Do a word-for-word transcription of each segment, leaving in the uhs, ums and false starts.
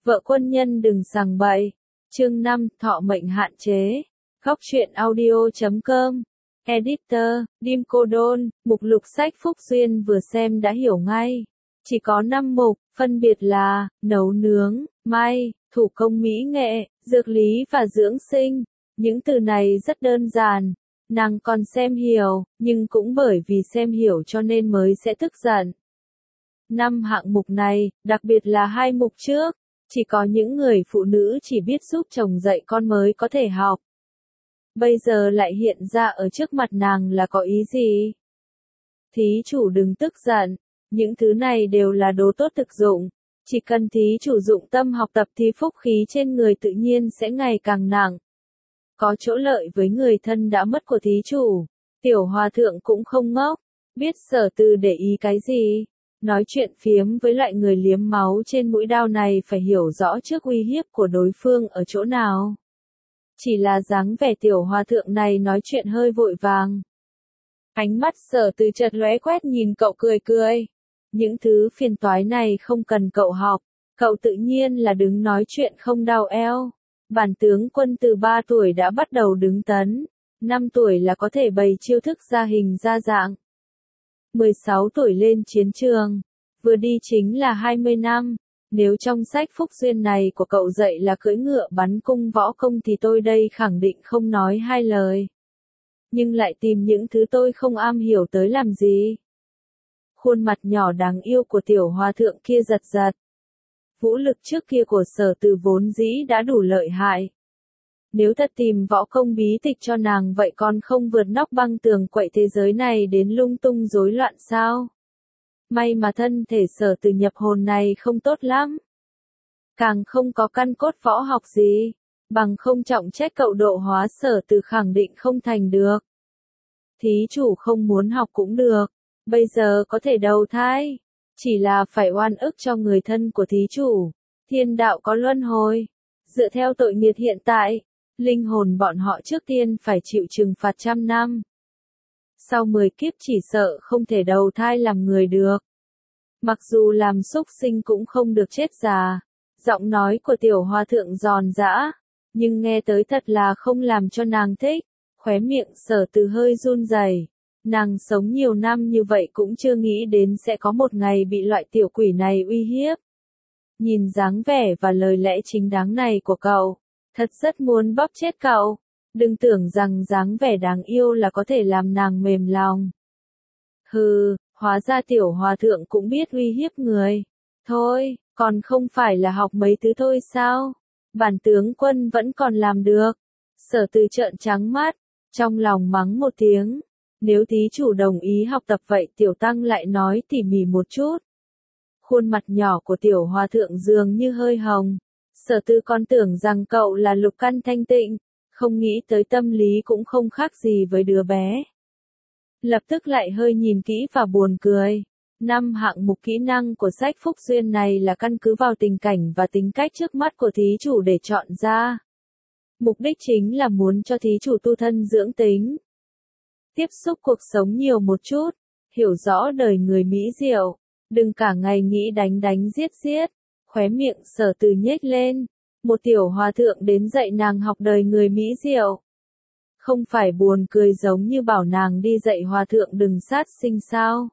Vợ quân nhân đừng sằng bậy. Chương năm, thọ mệnh hạn chế. Góc truyện audio chấm com. Editor, Dim Cô Đôn, mục lục sách Phúc Duyên vừa xem đã hiểu ngay. Chỉ có năm mục, phân biệt là, nấu nướng, may, thủ công mỹ nghệ, dược lý và dưỡng sinh. Những từ này rất đơn giản. Nàng còn xem hiểu, nhưng cũng bởi vì xem hiểu cho nên mới sẽ tức giận. Năm hạng mục này, đặc biệt là hai mục trước, chỉ có những người phụ nữ chỉ biết giúp chồng dạy con mới có thể học. Bây giờ lại hiện ra ở trước mặt nàng là có ý gì? Thí chủ đừng tức giận, những thứ này đều là đồ tốt thực dụng. Chỉ cần thí chủ dụng tâm học tập thì phúc khí trên người tự nhiên sẽ ngày càng nặng. Có chỗ lợi với người thân đã mất của thí chủ. Tiểu hòa thượng cũng không ngốc, biết Sở Từ để ý cái gì. Nói chuyện phiếm với loại người liếm máu trên mũi đao này phải hiểu rõ trước uy hiếp của đối phương ở chỗ nào. Chỉ là dáng vẻ tiểu hòa thượng này nói chuyện hơi vội vàng. Ánh mắt Sở Từ chợt lóe quét nhìn cậu cười cười. Những thứ phiền toái này không cần cậu học, cậu tự nhiên là đứng nói chuyện không đau eo. Bản tướng quân từ ba tuổi đã bắt đầu đứng tấn, năm tuổi là có thể bày chiêu thức ra hình ra dạng. mười sáu tuổi lên chiến trường, vừa đi chính là hai mươi năm. Nếu trong sách Phúc Duyên này của cậu dạy là cưỡi ngựa bắn cung võ công thì tôi đây khẳng định không nói hai lời. Nhưng lại tìm những thứ tôi không am hiểu tới làm gì? Khuôn mặt nhỏ đáng yêu của tiểu hòa thượng kia giật giật. Vũ lực trước kia của Sở Từ vốn dĩ đã đủ lợi hại. Nếu thật tìm võ công bí tịch cho nàng vậy còn không vượt nóc băng tường quậy thế giới này đến lung tung rối loạn sao? May mà thân thể Sở Từ nhập hồn này không tốt lắm. Càng không có căn cốt võ học gì, bằng không trọng trách cậu độ hóa Sở Từ khẳng định không thành được. Thí chủ không muốn học cũng được, bây giờ có thể đầu thai. Chỉ là phải oan ức cho người thân của thí chủ. Thiên đạo có luân hồi. Dựa theo tội nghiệp hiện tại, linh hồn bọn họ trước tiên phải chịu trừng phạt trăm năm. Sau mười kiếp chỉ sợ không thể đầu thai làm người được. Mặc dù làm súc sinh cũng không được chết già. Giọng nói của tiểu hòa thượng giòn giã, nhưng nghe tới thật là không làm cho nàng thích. Khóe miệng Sở Từ hơi run rẩy. Nàng sống nhiều năm như vậy cũng chưa nghĩ đến sẽ có một ngày bị loại tiểu quỷ này uy hiếp. Nhìn dáng vẻ và lời lẽ chính đáng này của cậu, thật rất muốn bóp chết cậu. Đừng tưởng rằng dáng vẻ đáng yêu là có thể làm nàng mềm lòng. Hừ, hóa ra tiểu hòa thượng cũng biết uy hiếp người. Thôi, còn không phải là học mấy thứ thôi sao? Bản tướng quân vẫn còn làm được. Sở Từ trợn trắng mắt, trong lòng mắng một tiếng. Nếu thí chủ đồng ý học tập vậy tiểu tăng lại nói tỉ mỉ một chút. Khuôn mặt nhỏ của tiểu hòa thượng dường như hơi hồng. Sở Từ còn tưởng rằng cậu là lục căn thanh tịnh, không nghĩ tới tâm lý cũng không khác gì với đứa bé. Lập tức lại hơi nhìn kỹ và buồn cười. Năm hạng mục kỹ năng của sách Phúc Duyên này là căn cứ vào tình cảnh và tính cách trước mắt của thí chủ để chọn ra. Mục đích chính là muốn cho thí chủ tu thân dưỡng tính. Tiếp xúc cuộc sống nhiều một chút, hiểu rõ đời người mỹ diệu, đừng cả ngày nghĩ đánh đánh giết giết. Khóe miệng Sở Từ nhếch lên, một tiểu hòa thượng đến dạy nàng học đời người mỹ diệu. Không phải buồn cười giống như bảo nàng đi dạy hòa thượng đừng sát sinh sao?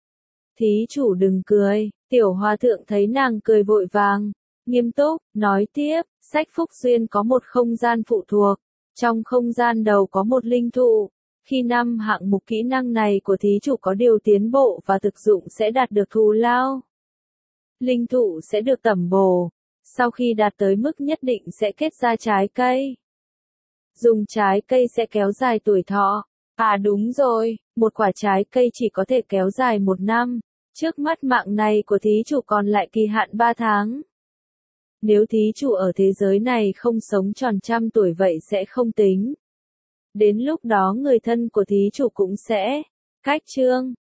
Thí chủ đừng cười. Tiểu hòa thượng thấy nàng cười vội vàng, nghiêm túc, nói tiếp, sách Phúc Duyên có một không gian phụ thuộc, trong không gian đầu có một linh thụ. Khi năm hạng mục kỹ năng này của thí chủ có điều tiến bộ và thực dụng sẽ đạt được thù lao. Linh thụ sẽ được tẩm bổ, sau khi đạt tới mức nhất định sẽ kết ra trái cây. Dùng trái cây sẽ kéo dài tuổi thọ. À đúng rồi, một quả trái cây chỉ có thể kéo dài một năm. Trước mắt mạng này của thí chủ còn lại kỳ hạn ba tháng. Nếu thí chủ ở thế giới này không sống tròn trăm tuổi vậy sẽ không tính. Đến lúc đó người thân của thí chủ cũng sẽ cách chương.